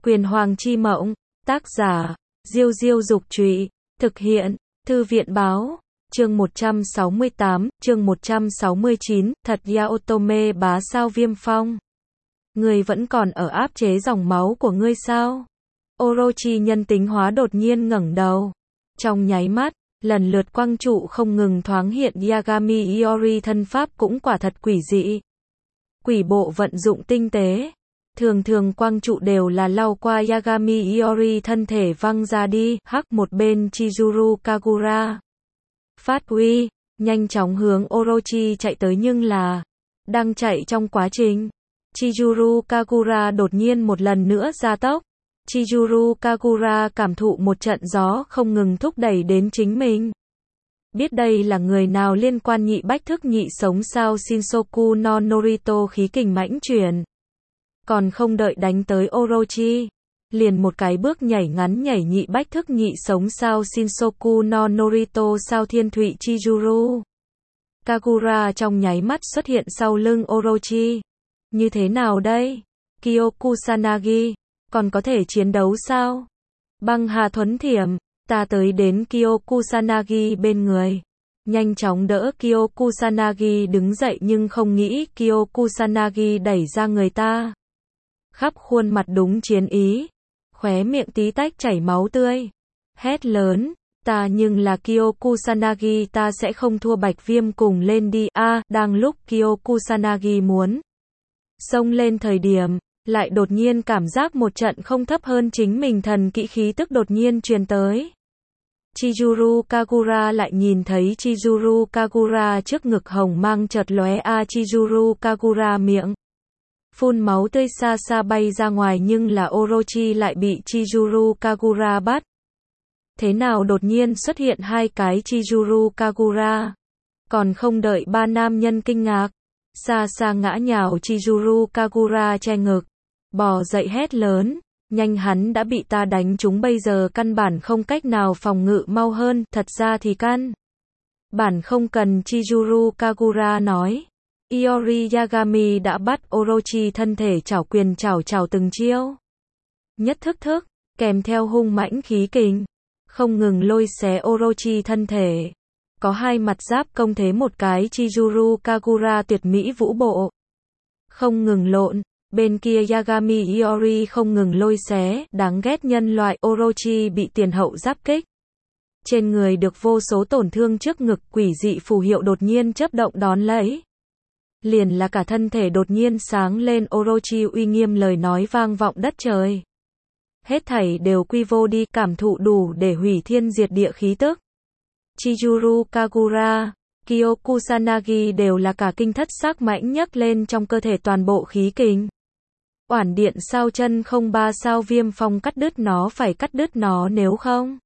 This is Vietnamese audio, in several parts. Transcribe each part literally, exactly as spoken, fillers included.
Quyền Hoàng Chi Mộng, tác giả, Diêu Diêu Dục Trụy, thực hiện, Thư viện Báo, chương một trăm sáu mươi tám, chương một trăm sáu mươi chín, thật ya Otome bá sao Viêm Phong. Ngươi vẫn còn ở áp chế dòng máu của ngươi sao? Orochi nhân tính hóa đột nhiên ngẩng đầu. Trong nháy mắt, lần lượt quang trụ không ngừng thoáng hiện Yagami Iori thân pháp cũng quả thật quỷ dị. Quỷ bộ vận dụng tinh tế. Thường thường quang trụ đều là lao qua Yagami Iori thân thể văng ra đi, hắc một bên Chizuru Kagura. Phát uy, nhanh chóng hướng Orochi chạy tới nhưng là, đang chạy trong quá trình, Chizuru Kagura đột nhiên một lần nữa gia tốc. Chizuru Kagura cảm thụ một trận gió không ngừng thúc đẩy đến chính mình. Biết đây là người nào liên quan nhị bách thức nhị sống sao Shinsoku no Norito khí kình mãnh chuyển. Còn không đợi đánh tới Orochi, liền một cái bước nhảy ngắn nhảy nhị bách thức nhị sống sao Shinsoku no Norito sao thiên thụy Chizuru. Kagura trong nháy mắt xuất hiện sau lưng Orochi. Như thế nào đây? Kyokusanagi, còn có thể chiến đấu sao? Băng hà thuấn thiểm, ta tới đến Kyokusanagi bên người. Nhanh chóng đỡ Kyokusanagi đứng dậy nhưng không nghĩ Kyokusanagi đẩy ra người ta. Khắp khuôn mặt đúng chiến ý, khóe miệng tí tách chảy máu tươi. Hét lớn, ta nhưng là Kyokusanagi ta sẽ không thua Bạch Viêm cùng lên đi. A, à, đang lúc Kyokusanagi muốn xông lên thời điểm, lại đột nhiên cảm giác một trận không thấp hơn chính mình thần kỹ khí tức đột nhiên truyền tới. Chizuru Kagura lại nhìn thấy Chizuru Kagura trước ngực hồng mang chợt lóe. A à, Chizuru Kagura miệng phun máu tươi xa xa bay ra ngoài nhưng là Orochi lại bị Chizuru Kagura bắt. Thế nào đột nhiên xuất hiện hai cái Chizuru Kagura? Còn không đợi ba nam nhân kinh ngạc, xa xa ngã nhào Chizuru Kagura che ngực, bò dậy hét lớn, nhanh hắn đã bị ta đánh trúng bây giờ căn bản không cách nào phòng ngự mau hơn, thật ra thì căn bản không cần. Chizuru Kagura nói. Iori Yagami đã bắt Orochi thân thể chảo quyền chảo chảo từng chiêu. Nhất thức thức, kèm theo hung mãnh khí kình, không ngừng lôi xé Orochi thân thể. Có hai mặt giáp công thế một cái Chizuru Kagura tuyệt mỹ vũ bộ. Không ngừng lộn, bên kia Yagami Iori không ngừng lôi xé, đáng ghét nhân loại Orochi bị tiền hậu giáp kích. Trên người được vô số tổn thương trước ngực quỷ dị phù hiệu đột nhiên chớp động đón lấy. Liền là cả thân thể đột nhiên sáng lên Orochi uy nghiêm lời nói vang vọng đất trời. Hết thảy đều quy vô đi cảm thụ đủ để hủy thiên diệt địa khí tức. Chizuru Kagura, Kyokusanagi đều là cả kinh thất xác mãnh nhấc lên trong cơ thể toàn bộ khí kình. Oản điện sao chân không ba sao Viêm Phong cắt đứt nó phải cắt đứt nó nếu không.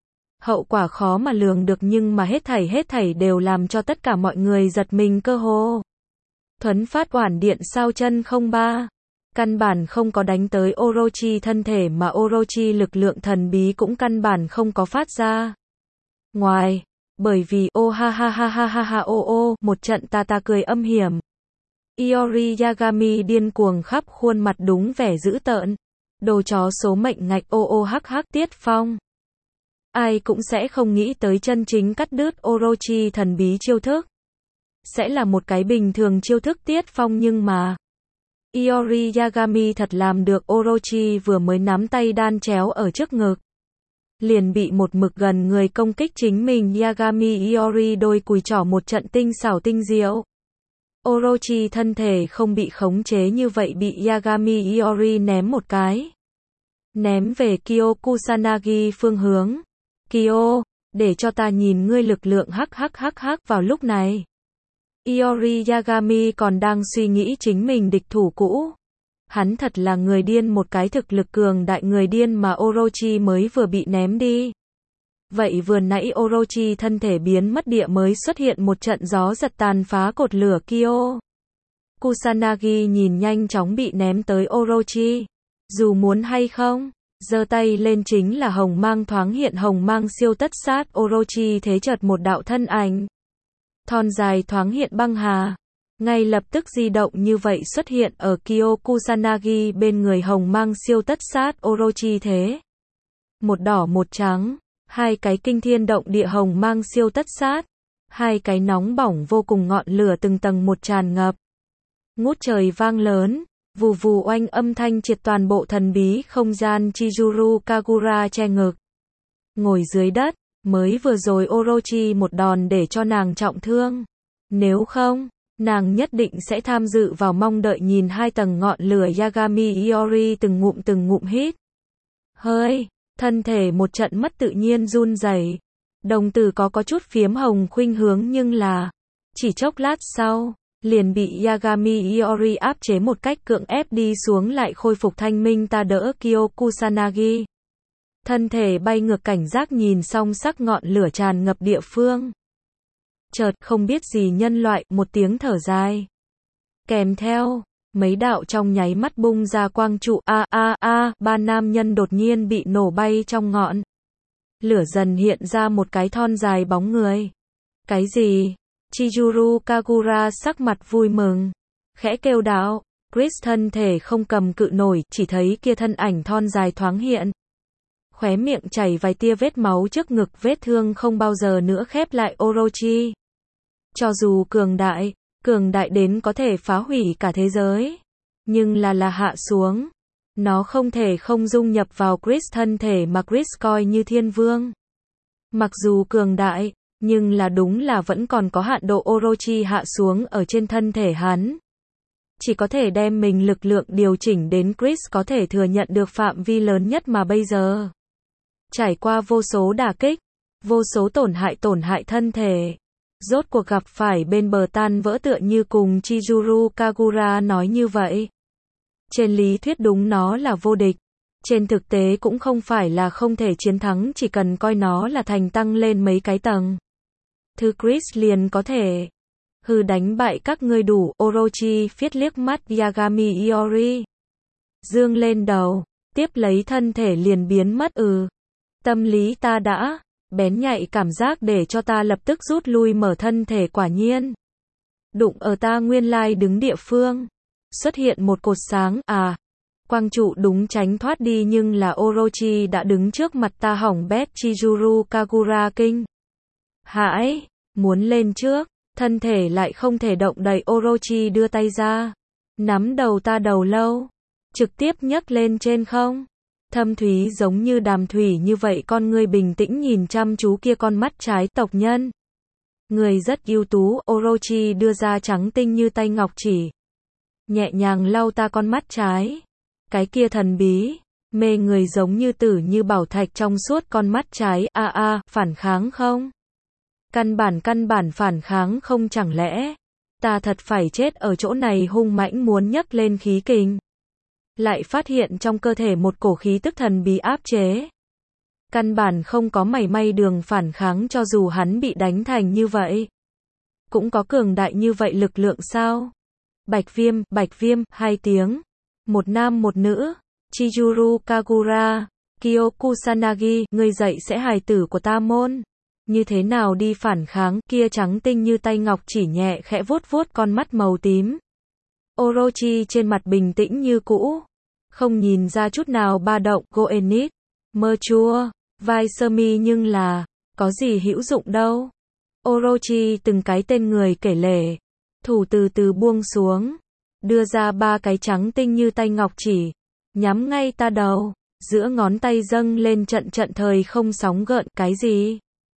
Hậu quả khó mà lường được nhưng mà hết thảy hết thảy đều làm cho tất cả mọi người giật mình cơ hồ. Thuấn phát oản điện sao chân không ba. Căn bản không có đánh tới Orochi thân thể mà Orochi lực lượng thần bí cũng căn bản không có phát ra. Ngoài, bởi vì ô ha ha ha ha ha ha ô ô, một trận ta ta cười âm hiểm. Iori Yagami điên cuồng khắp khuôn mặt đúng vẻ dữ tợn. Đồ chó số mệnh ngạch ô ô hắc hắc Tiết Phong. Ai cũng sẽ không nghĩ tới chân chính cắt đứt Orochi thần bí chiêu thức. Sẽ là một cái bình thường chiêu thức Tiết Phong nhưng mà Iori Yagami thật làm được. Orochi vừa mới nắm tay đan chéo ở trước ngực, liền bị một mực gần người công kích chính mình. Yagami Iori đôi cùi trỏ một trận tinh xảo tinh diệu. Orochi thân thể không bị khống chế như vậy bị Yagami Iori ném một cái. Ném về Kyokusanagi phương hướng. Kyo, để cho ta nhìn ngươi lực lượng hắc hắc hắc hắc vào lúc này. Iori Yagami còn đang suy nghĩ chính mình địch thủ cũ. Hắn thật là người điên, một cái thực lực cường đại người điên mà Orochi mới vừa bị ném đi. Vậy vừa nãy Orochi thân thể biến mất địa mới xuất hiện một trận gió giật tàn phá cột lửa Kyo. Kusanagi nhìn nhanh chóng bị ném tới Orochi. Dù muốn hay không, giơ tay lên chính là hồng mang thoáng hiện hồng mang siêu tất sát Orochi thế chợt một đạo thân ảnh. Thon dài thoáng hiện băng hà. ngay lập tức di động như vậy xuất hiện ở Kyo Kusanagi bên người hồng mang siêu tất sát Orochi thế. Một đỏ một trắng, hai cái kinh thiên động địa hồng mang siêu tất sát, hai cái nóng bỏng vô cùng ngọn lửa từng tầng một tràn ngập. Ngút trời vang lớn, vù vù oanh âm thanh triệt toàn bộ thần bí không gian Chizuru Kagura che ngực. Ngồi dưới đất, mới vừa rồi Orochi một đòn để cho nàng trọng thương. Nếu không, nàng nhất định sẽ tham dự vào mong đợi nhìn hai tầng ngọn lửa Yagami Iori từng ngụm từng ngụm hít. Hơi, thân thể một trận mất tự nhiên run rẩy. Đồng tử có có chút phiếm hồng khuynh hướng nhưng là, chỉ chốc lát sau, liền bị Yagami Iori áp chế một cách cưỡng ép đi xuống lại khôi phục thanh minh ta đỡ Kyo Kusanagi. Thân thể bay ngược cảnh giác nhìn song sắc ngọn lửa tràn ngập địa phương. Chợt không biết gì nhân loại một tiếng thở dài. Kèm theo, mấy đạo trong nháy mắt bung ra quang trụ a a a, ba nam nhân đột nhiên bị nổ bay trong ngọn. Lửa dần hiện ra một cái thon dài bóng người. Cái gì? Chizuru Kagura sắc mặt vui mừng. Khẽ kêu đạo, Chris thân thể không cầm cự nổi, chỉ thấy kia thân ảnh thon dài thoáng hiện. Khóe miệng chảy vài tia vết máu trước ngực, vết thương không bao giờ nữa khép lại Orochi. Cho dù cường đại, cường đại đến có thể phá hủy cả thế giới, nhưng là là hạ xuống. Nó không thể không dung nhập vào Chris thân thể mà Chris coi như thiên vương. Mặc dù cường đại, nhưng là đúng là vẫn còn có hạn độ. Orochi hạ xuống ở trên thân thể hắn. Chỉ có thể đem mình lực lượng điều chỉnh đến Chris có thể thừa nhận được phạm vi lớn nhất mà bây giờ. Trải qua vô số đả kích, vô số tổn hại tổn hại thân thể. Rốt cuộc gặp phải bên bờ tan vỡ tựa như cùng Chizuru Kagura nói như vậy. Trên lý thuyết đúng nó là vô địch. Trên thực tế cũng không phải là không thể chiến thắng, chỉ cần coi nó là thành tăng lên mấy cái tầng. Thứ Chris liền có thể. Hừ, đánh bại các ngươi đủ. Orochi phiết liếc mắt Yagami Iori. Dương lên đầu, tiếp lấy thân thể liền biến mất. Ừ. Tâm lý ta đã bén nhạy cảm giác để cho ta lập tức rút lui, mở thân thể quả nhiên. Đụng ở ta nguyên lai đứng địa phương. Xuất hiện một cột sáng, à. Quang trụ đúng tránh thoát đi nhưng là Orochi đã đứng trước mặt ta, hỏng bét. Chizuru Kagura kinh hãi, muốn lên trước, thân thể lại không thể động đậy. Orochi đưa tay ra, nắm đầu ta đầu lâu, trực tiếp nhấc lên trên không. Thâm thúy giống như đàm thủy như vậy, con ngươi bình tĩnh nhìn chăm chú kia con mắt trái tộc nhân. Người rất ưu tú. Orochi đưa ra trắng tinh như tay ngọc chỉ, nhẹ nhàng lau ta con mắt trái. Cái kia thần bí, mê người giống như tử như bảo thạch trong suốt con mắt trái. A a, phản kháng không? Căn bản căn bản phản kháng không, chẳng lẽ ta thật phải chết ở chỗ này? Hung mãnh muốn nhấc lên khí kình, lại phát hiện trong cơ thể một cổ khí tức thần bí áp chế. Căn bản không có mảy may đường phản kháng, cho dù hắn bị đánh thành như vậy. Cũng có cường đại như vậy lực lượng sao? Bạch viêm, bạch viêm, hai tiếng. Một nam một nữ. Chizuru Kagura, Kyo Kusanagi, ngươi dậy sẽ hài tử của ta môn. Như thế nào đi phản kháng? Kia trắng tinh như tay ngọc chỉ nhẹ khẽ vuốt vuốt con mắt màu tím. Orochi trên mặt bình tĩnh như cũ, không nhìn ra chút nào ba động. Goenit, mơ chua, vai sơ mi, nhưng là, có gì hữu dụng đâu. Orochi từng cái tên người kể lể, thủ từ từ buông xuống, đưa ra ba cái trắng tinh như tay ngọc chỉ, nhắm ngay ta đầu, giữa ngón tay dâng lên trận trận thời không sóng gợn. Cái gì?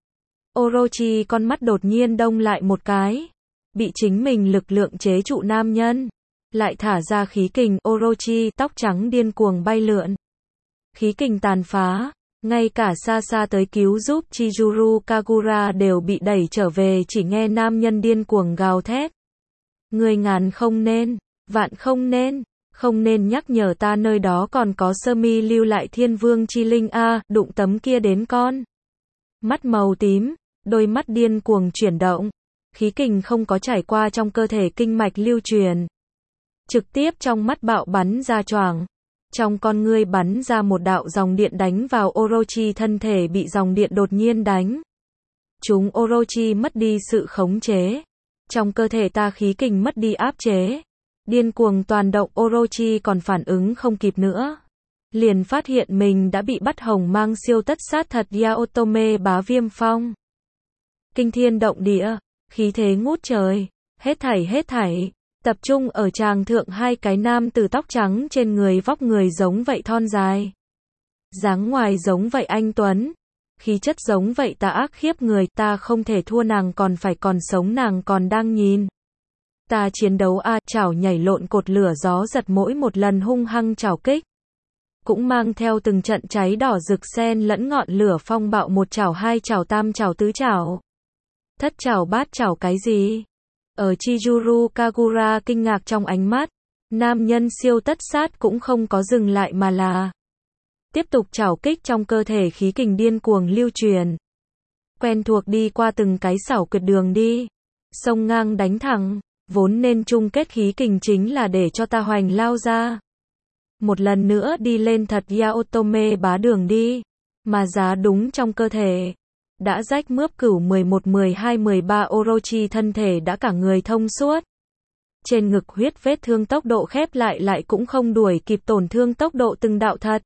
Orochi con mắt đột nhiên đông lại một cái, bị chính mình lực lượng chế trụ nam nhân, lại thả ra khí kình. Orochi tóc trắng điên cuồng bay lượn, khí kình tàn phá, ngay cả xa xa tới cứu giúp Chizuru Kagura đều bị đẩy trở về. Chỉ nghe nam nhân điên cuồng gào thét, người ngàn không nên, vạn không nên, không nên nhắc nhở ta nơi đó còn có sơ mi lưu lại thiên vương chi linh a. Đụng tấm kia đến con mắt màu tím, đôi mắt điên cuồng chuyển động, khí kình không có trải qua trong cơ thể kinh mạch lưu truyền, trực tiếp trong mắt bạo bắn ra choàng. Trong con ngươi bắn ra một đạo dòng điện đánh vào Orochi, thân thể bị dòng điện đột nhiên đánh. Chúng Orochi mất đi sự khống chế, Trong cơ thể ta khí kình mất đi áp chế. Điên cuồng toàn động, Orochi còn phản ứng không kịp nữa. Liền phát hiện mình đã bị bắt hồng mang siêu tất sát thật Yaotome bá viêm phong. Kinh thiên động địa, khí thế ngút trời, hết thảy hết thảy, tập trung ở tràng thượng hai cái nam tử tóc trắng trên người, vóc người giống vậy thon dài. Dáng ngoài giống vậy anh tuấn, khí chất giống vậy tà ác khiếp người, ta không thể thua nàng, còn phải còn sống, nàng còn đang nhìn. Ta chiến đấu a, chảo nhảy lộn cột lửa gió giật, mỗi một lần hung hăng chảo kích. Cũng mang theo từng trận cháy đỏ rực xen lẫn ngọn lửa phong bạo, một chảo hai chảo tam chảo tứ chảo. Thất chảo bát chảo cái gì? Ở Chizuru Kagura kinh ngạc trong ánh mắt, nam nhân siêu tất sát cũng không có dừng lại mà là tiếp tục chảo kích, trong cơ thể khí kình điên cuồng lưu truyền. Quen thuộc đi qua từng cái xảo quyệt đường đi, sông ngang đánh thẳng, vốn nên chung kết khí kình chính là để cho ta hoành lao ra. Một lần nữa đi lên thật Yaotome bá đường đi, mà giá đúng trong cơ thể. Đã rách mướp cửu mười một mười hai mười ba, Orochi thân thể đã cả người thông suốt. Trên ngực huyết vết thương tốc độ khép lại lại cũng không đuổi kịp tổn thương tốc độ từng đạo thật.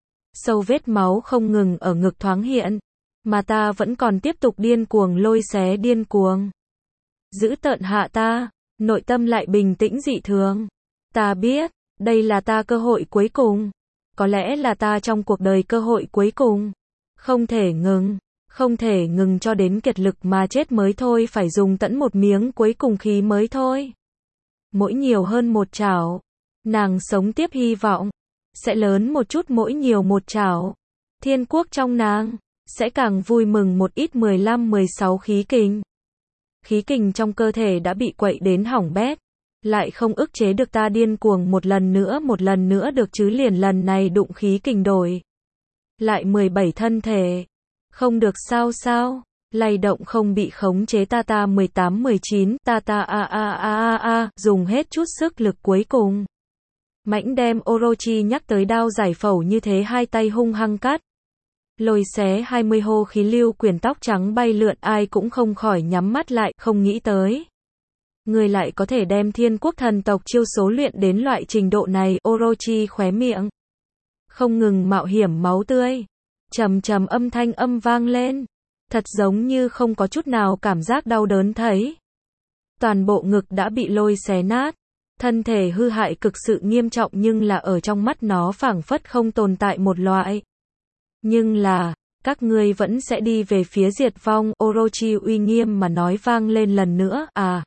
Sâu vết máu không ngừng ở ngực thoáng hiện, mà ta vẫn còn tiếp tục điên cuồng lôi xé, điên cuồng giữ tợn hạ ta, nội tâm lại bình tĩnh dị thường. Ta biết, đây là ta cơ hội cuối cùng, có lẽ là ta trong cuộc đời cơ hội cuối cùng. Không thể ngừng, không thể ngừng cho đến kiệt lực mà chết mới thôi, phải dùng tận một miếng cuối cùng khí mới thôi. Mỗi nhiều hơn một chảo, nàng sống tiếp hy vọng sẽ lớn một chút, mỗi nhiều một chảo, thiên quốc trong nàng sẽ càng vui mừng một ít. Mười lăm mười sáu khí kình. Khí kình trong cơ thể đã bị quậy đến hỏng bét, lại không ức chế được, ta điên cuồng một lần nữa, một lần nữa được chứ, liền lần này đụng khí kình đổi lại mười bảy thân thể. Không được sao sao, lay động không bị khống chế, ta ta mười tám mười chín, ta ta a a a a a, dùng hết chút sức lực cuối cùng. Mãnh đem Orochi nhắc tới đao giải phẫu như thế, hai tay hung hăng cắt. Lôi xé hai mươi hô khí lưu quyền, tóc trắng bay lượn, ai cũng không khỏi nhắm mắt lại, không nghĩ tới. Người lại có thể đem thiên quốc thần tộc chiêu số luyện đến loại trình độ này, Orochi khóe miệng không ngừng mạo hiểm máu tươi. Trầm trầm âm thanh âm vang lên, thật giống như không có chút nào cảm giác đau đớn thấy. Toàn bộ ngực đã bị lôi xé nát, thân thể hư hại cực sự nghiêm trọng, nhưng là ở trong mắt nó phảng phất không tồn tại một loại. Nhưng là, các ngươi vẫn sẽ đi về phía diệt vong, Orochi uy nghiêm mà nói vang lên lần nữa. À,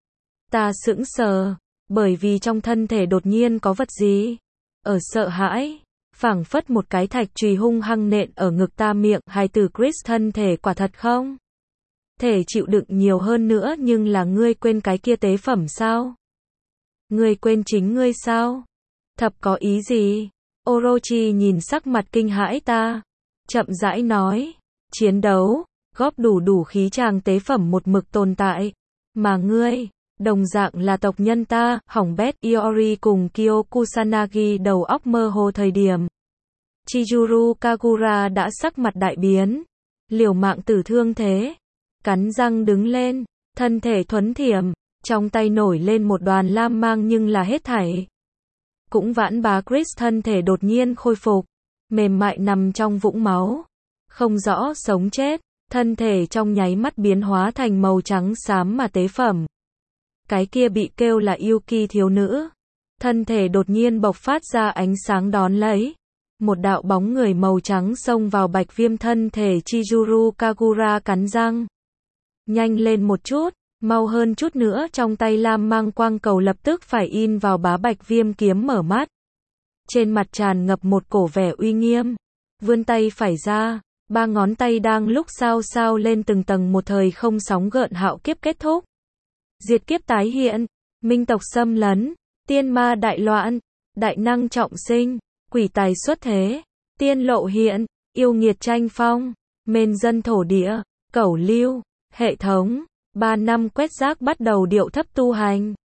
ta sững sờ, bởi vì trong thân thể đột nhiên có vật gì ở sợ hãi, phảng phất một cái thạch chùy hung hăng nện ở ngực ta. Miệng hai từ Chris, thân thể quả thật không thể chịu đựng nhiều hơn nữa, nhưng là ngươi quên cái kia tế phẩm sao? Ngươi quên chính ngươi sao? Thập có ý gì? Orochi nhìn sắc mặt kinh hãi ta, chậm rãi nói, chiến đấu, góp đủ đủ khí tràng tế phẩm một mực tồn tại, mà ngươi, đồng dạng là tộc nhân ta, hỏng bét. Iori cùng Kyo Kusanagi đầu óc mơ hồ thời điểm. Chizuru Kagura đã sắc mặt đại biến, liều mạng tử thương thế, cắn răng đứng lên, thân thể thuấn thiểm, trong tay nổi lên một đoàn lam mang, nhưng là hết thảy cũng vãn bá. Chris thân thể đột nhiên khôi phục, mềm mại nằm trong vũng máu, không rõ sống chết, thân thể trong nháy mắt biến hóa thành màu trắng xám mà tế phẩm. Cái kia bị kêu là Yuki thiếu nữ, thân thể đột nhiên bộc phát ra ánh sáng, đón lấy một đạo bóng người màu trắng xông vào bạch viêm thân thể. Chizuru Kagura cắn răng, nhanh lên một chút, mau hơn chút nữa, trong tay lam mang quang cầu lập tức phải in vào bá bạch viêm kiếm. Mở mắt, trên mặt tràn ngập một cổ vẻ uy nghiêm, vươn tay phải ra, ba ngón tay đang lúc sao sao lên từng tầng, một thời không sóng gợn. Hạo kiếp kết thúc, diệt kiếp tái hiện, minh tộc xâm lấn, tiên ma đại loạn, đại năng trọng sinh, quỷ tài xuất thế, tiên lộ hiện, yêu nghiệt tranh phong, mền dân thổ địa, cẩu lưu, hệ thống. Ba năm quét rác bắt đầu điệu thấp tu hành.